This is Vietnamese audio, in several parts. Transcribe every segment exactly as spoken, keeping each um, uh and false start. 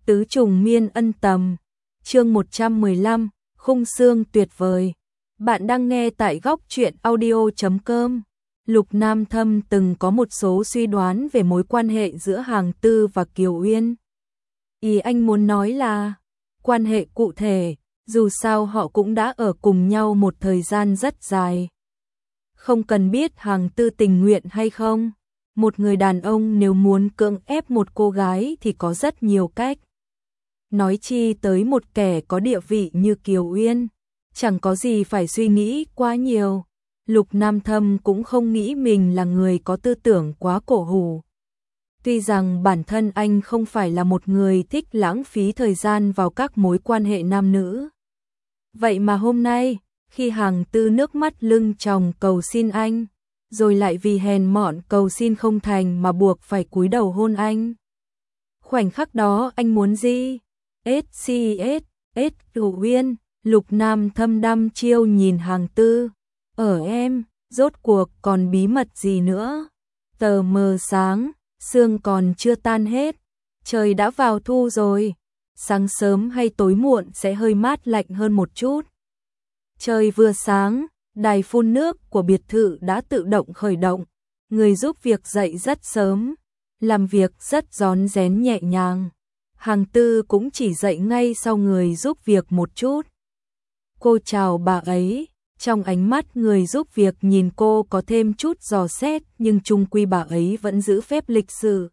Tứ trùng miên ân tầm, chương một trăm mười lăm, khung xương tuyệt vời. Bạn đang nghe tại góc truyện audio chấm com. Lục Nam Thâm từng có một số suy đoán về mối quan hệ giữa Hàng Tư và Kiều Uyên. Ý anh muốn nói là quan hệ cụ thể, dù sao họ cũng đã ở cùng nhau một thời gian rất dài. Không cần biết Hàng Tư tình nguyện hay không, một người đàn ông nếu muốn cưỡng ép một cô gái thì có rất nhiều cách. Nói chi tới một kẻ có địa vị như Kiều Uyên, chẳng có gì phải suy nghĩ quá nhiều. Lục Nam Thâm cũng không nghĩ mình là người có tư tưởng quá cổ hủ. Tuy rằng bản thân anh không phải là một người thích lãng phí thời gian vào các mối quan hệ nam nữ. Vậy mà hôm nay, khi Hàng Tư nước mắt lưng tròng cầu xin anh, rồi lại vì hèn mọn cầu xin không thành mà buộc phải cúi đầu hôn anh. Khoảnh khắc đó anh muốn gì? ét xê ét, ét Kiều Uyên, Lục Nam Thâm đăm chiêu nhìn Hàng Tư. Ở em, rốt cuộc còn bí mật gì nữa? Tờ mờ sáng, sương còn chưa tan hết, trời đã vào thu rồi. Sáng sớm hay tối muộn sẽ hơi mát lạnh hơn một chút. Trời vừa sáng, đài phun nước của biệt thự đã tự động khởi động. Người giúp việc dậy rất sớm, làm việc rất rón rén nhẹ nhàng. Hàng Tư cũng chỉ dậy ngay sau người giúp việc một chút. Cô chào bà ấy, trong ánh mắt người giúp việc nhìn cô có thêm chút dò xét, nhưng chung quy bà ấy vẫn giữ phép lịch sự.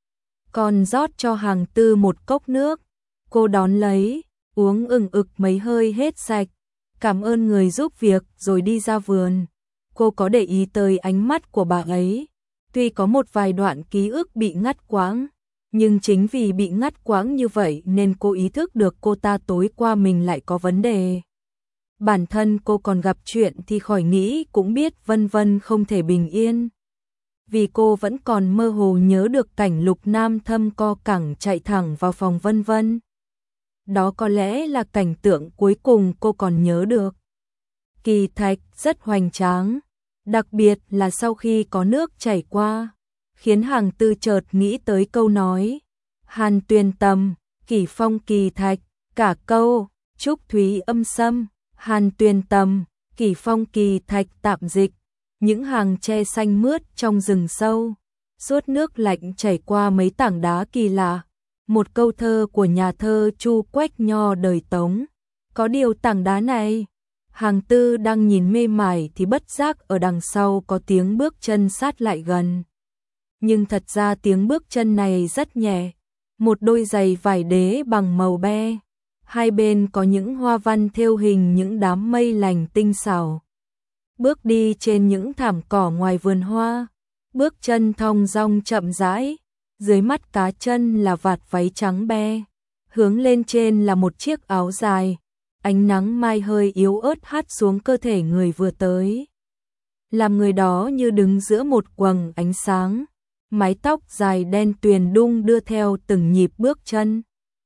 Còn rót cho Hàng Tư một cốc nước, cô đón lấy, uống ừng ực mấy hơi hết sạch. Cảm ơn người giúp việc rồi đi ra vườn. Cô có để ý tới ánh mắt của bà ấy. Tuy có một vài đoạn ký ức bị ngắt quãng, nhưng chính vì bị ngắt quãng như vậy nên cô ý thức được cô ta tối qua mình lại có vấn đề. Bản thân cô còn gặp chuyện thì khỏi nghĩ cũng biết Vân Vân không thể bình yên. Vì cô vẫn còn mơ hồ nhớ được cảnh Lục Nam Thâm co cẳng chạy thẳng vào phòng Vân Vân. Đó có lẽ là cảnh tượng cuối cùng cô còn nhớ được. Kỳ thạch rất hoành tráng, đặc biệt là sau khi có nước chảy qua, khiến Hàng Tư chợt nghĩ tới câu nói Hàn Tuyền Tầm, Kỷ Phong kỳ thạch, cả câu Trúc Thúy âm sâm, Hàn Tuyền Tầm, Kỷ Phong kỳ thạch tạm dịch, những hàng tre xanh mướt trong rừng sâu, suốt nước lạnh chảy qua mấy tảng đá kỳ lạ. Một câu thơ của nhà thơ Chu Quách Nho đời Tống. Có điều tảng đá này, Hàng Tư đang nhìn mê mải thì bất giác ở đằng sau có tiếng bước chân sát lại gần. Nhưng thật ra tiếng bước chân này rất nhẹ, một đôi giày vải đế bằng màu be, hai bên có những hoa văn thêu hình những đám mây lành tinh xảo. Bước đi trên những thảm cỏ ngoài vườn hoa, bước chân thong dong chậm rãi. Dưới mắt cá chân là vạt váy trắng be, hướng lên trên là một chiếc áo dài, ánh nắng mai hơi yếu ớt hắt xuống cơ thể người vừa tới. Làm người đó như đứng giữa một quầng ánh sáng, mái tóc dài đen tuyền đung đưa theo từng nhịp bước chân,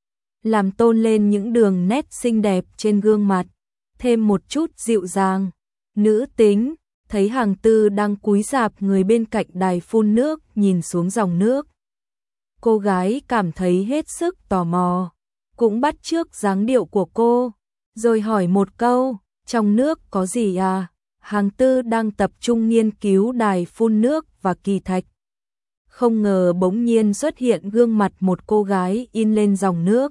làm tôn lên những đường nét xinh đẹp trên gương mặt, thêm một chút dịu dàng, nữ tính. Thấy Hàng Tư đang cúi rạp người bên cạnh đài phun nước nhìn xuống dòng nước. Cô gái cảm thấy hết sức tò mò, cũng bắt chước dáng điệu của cô, rồi hỏi một câu, trong nước có gì à? Hàng Tư đang tập trung nghiên cứu đài phun nước và kỳ thạch. Không ngờ bỗng nhiên xuất hiện gương mặt một cô gái in lên dòng nước.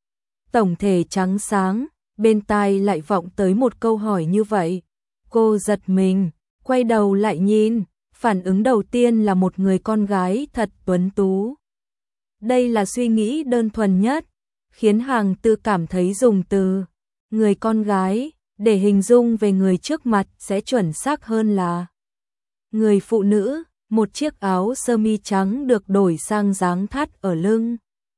Tổng thể trắng sáng, bên tai lại vọng tới một câu hỏi như vậy. Cô giật mình, quay đầu lại nhìn, phản ứng đầu tiên là một người con gái thật tuấn tú. Đây là suy nghĩ đơn thuần nhất, khiến Hàng Tư cảm thấy dùng từ người con gái để hình dung về người trước mặt sẽ chuẩn xác hơn là người phụ nữ. Một chiếc áo sơ mi trắng được đổi sang dáng thắt ở lưng,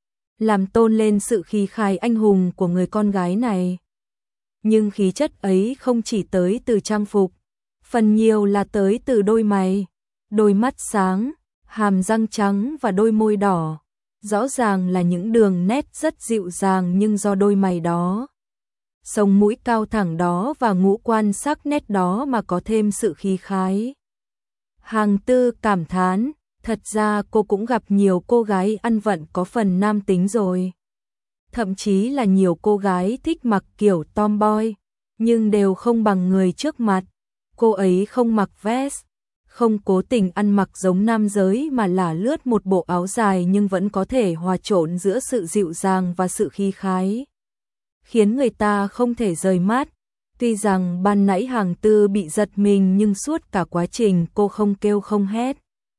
làm tôn lên sự khí khái anh hùng của người con gái này. Nhưng khí chất ấy không chỉ tới từ trang phục, phần nhiều là tới từ đôi mày, đôi mắt sáng, hàm răng trắng và đôi môi đỏ. Rõ ràng là những đường nét rất dịu dàng, nhưng do đôi mày đó, sống mũi cao thẳng đó và ngũ quan sắc nét đó mà có thêm sự khí khái. Hàng Tư cảm thán, thật ra cô cũng gặp nhiều cô gái ăn vận có phần nam tính rồi. thậm chí là nhiều cô gái thích mặc kiểu tomboy, nhưng đều không bằng người trước mặt. Cô ấy không mặc vest, không cố tình ăn mặc giống nam giới mà là lướt một bộ áo dài nhưng vẫn có thể hòa trộn giữa sự dịu dàng và sự khí khái, khiến người ta không thể rời mắt. Tuy rằng ban nãy Hàng Tư bị giật mình nhưng suốt cả quá trình cô không kêu không hét,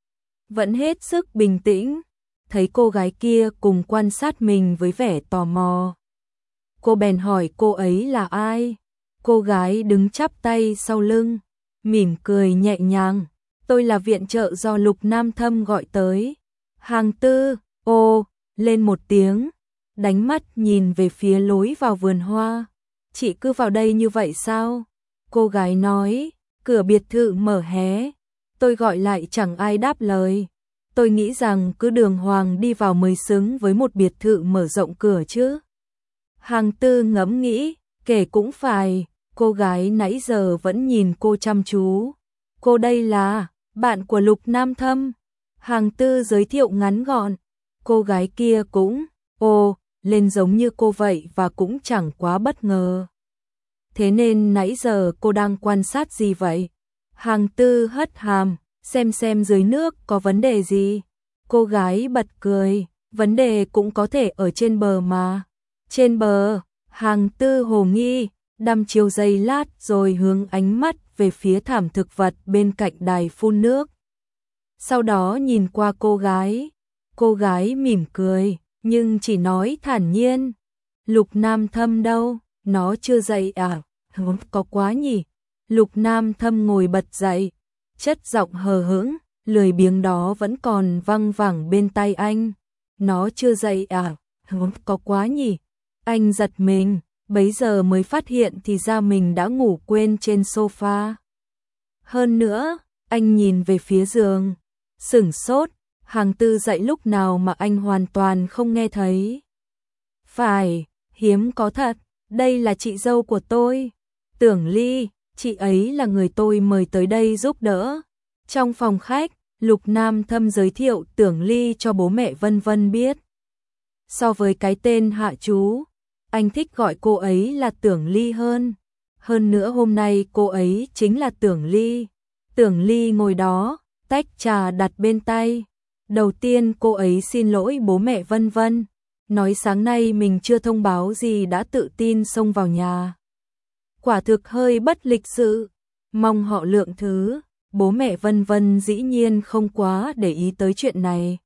vẫn hết sức bình tĩnh. Thấy cô gái kia cùng quan sát mình với vẻ tò mò, cô bèn hỏi cô ấy là ai. Cô gái đứng chắp tay sau lưng, mỉm cười nhẹ nhàng. Tôi là viện trợ do Lục Nam Thâm gọi tới. Hàng Tư, ô, lên một tiếng, đánh mắt nhìn về phía lối vào vườn hoa. Chị cứ vào đây như vậy sao? Cô gái nói, cửa biệt thự mở hé. Tôi gọi lại chẳng ai đáp lời. Tôi nghĩ rằng cứ đường hoàng đi vào mới xứng với một biệt thự mở rộng cửa chứ. Hàng Tư ngẫm nghĩ, kể cũng phải, cô gái nãy giờ vẫn nhìn cô chăm chú. Cô đây là bạn của Lục Nam Thâm. Hàng Tư giới thiệu ngắn gọn. Cô gái kia cũng, ồ, lên giống như cô vậy và cũng chẳng quá bất ngờ. Thế nên nãy giờ cô đang quan sát gì vậy? Hàng Tư hất hàm, xem xem dưới nước có vấn đề gì. Cô gái bật cười, vấn đề cũng có thể ở trên bờ mà. Trên bờ, Hàng Tư hồ nghi, đăm chiều giây lát rồi hướng ánh mắt về phía thảm thực vật bên cạnh đài phun nước. Sau đó nhìn qua cô gái, cô gái mỉm cười, nhưng chỉ nói thản nhiên. Lục Nam Thâm đâu, nó chưa dậy à? Có quá nhỉ? Lục Nam Thâm ngồi bật dậy, chất giọng hờ hững, lười biếng đó vẫn còn văng vẳng bên tai anh. Nó chưa dậy à? Có quá nhỉ? Anh giật mình, bấy giờ mới phát hiện thì ra mình đã ngủ quên trên sofa. Hơn nữa, anh nhìn về phía giường, sửng sốt, Hàng Tư dậy lúc nào mà anh hoàn toàn không nghe thấy. Phải, hiếm có thật, đây là chị dâu của tôi, Tưởng Ly, chị ấy là người tôi mời tới đây giúp đỡ. Trong phòng khách, Lục Nam Thâm giới thiệu Tưởng Ly cho bố mẹ Vân Vân biết. So với cái tên Hạ Chú, anh thích gọi cô ấy là Tưởng Ly hơn. Hơn nữa hôm nay cô ấy chính là Tưởng Ly. Tưởng Ly ngồi đó, tách trà đặt bên tay. Đầu tiên cô ấy xin lỗi bố mẹ Vân Vân, nói sáng nay mình chưa thông báo gì đã tự tin xông vào nhà. Quả thực hơi bất lịch sự, mong họ lượng thứ. Bố mẹ Vân Vân dĩ nhiên không quá để ý tới chuyện này.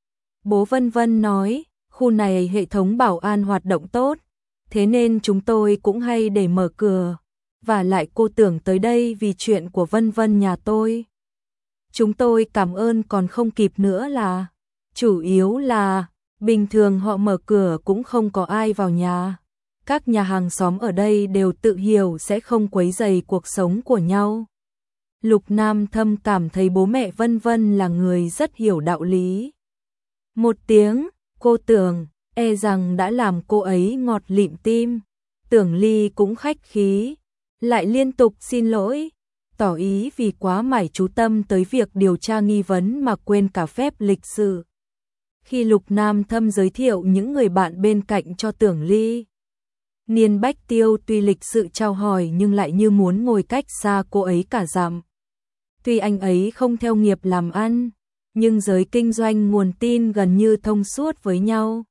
Bố Vân Vân nói, khu này hệ thống bảo an hoạt động tốt, thế nên chúng tôi cũng hay để mở cửa. Và lại cô Tưởng tới đây vì chuyện của Vân Vân nhà tôi. Chúng tôi cảm ơn còn không kịp nữa là. Chủ yếu là, bình thường họ mở cửa cũng không có ai vào nhà. Các nhà hàng xóm ở đây đều tự hiểu sẽ không quấy rầy cuộc sống của nhau. Lục Nam Thâm cảm thấy bố mẹ Vân Vân là người rất hiểu đạo lý. Một tiếng, cô Tưởng, e rằng đã làm cô ấy ngọt lịm tim. Tưởng Ly cũng khách khí, lại liên tục xin lỗi, tỏ ý vì quá mải chú tâm tới việc điều tra nghi vấn mà quên cả phép lịch sự. Khi Lục Nam Thâm giới thiệu những người bạn bên cạnh cho Tưởng Ly, Niên Bách Tiêu tuy lịch sự chào hỏi nhưng lại như muốn ngồi cách xa cô ấy cả dặm. Tuy anh ấy không theo nghiệp làm ăn, nhưng giới kinh doanh nguồn tin gần như thông suốt với nhau.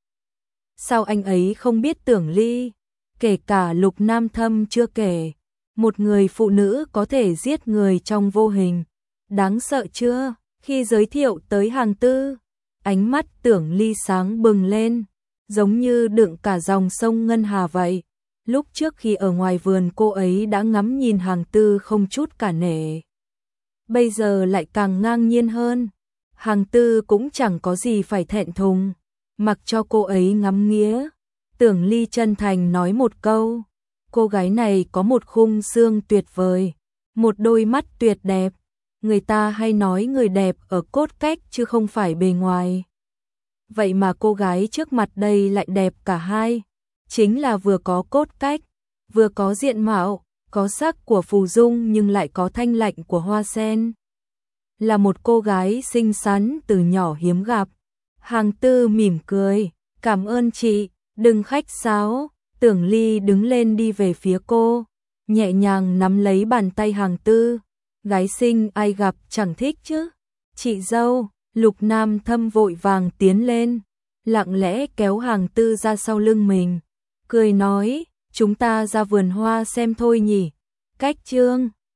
Sao anh ấy không biết Tưởng Ly? Kể cả Lục Nam Thâm chưa kể, một người phụ nữ có thể giết người trong vô hình. Đáng sợ chưa? Khi giới thiệu tới Hàng Tư, ánh mắt Tưởng Ly sáng bừng lên, giống như đựng cả dòng sông Ngân Hà vậy. Lúc trước khi ở ngoài vườn cô ấy đã ngắm nhìn Hàng Tư không chút cả nể. Bây giờ lại càng ngang nhiên hơn. Hàng Tư cũng chẳng có gì phải thẹn thùng, mặc cho cô ấy ngắm nghía. Tưởng Ly chân thành nói một câu, cô gái này có một khung xương tuyệt vời, một đôi mắt tuyệt đẹp. Người ta hay nói người đẹp ở cốt cách chứ không phải bề ngoài. Vậy mà cô gái trước mặt đây lại đẹp cả hai, chính là vừa có cốt cách, vừa có diện mạo, có sắc của phù dung nhưng lại có thanh lạnh của hoa sen. Là một cô gái xinh xắn từ nhỏ hiếm gặp. Hàng Tư mỉm cười, cảm ơn chị, Đừng khách sáo, Tưởng Ly đứng lên đi về phía cô, nhẹ nhàng nắm lấy bàn tay Hàng Tư. Gái xinh ai gặp chẳng thích chứ. Chị dâu, Lục Nam Thâm vội vàng tiến lên, lặng lẽ kéo Hàng Tư ra sau lưng mình, cười nói, chúng ta ra vườn hoa xem thôi nhỉ. Cách chương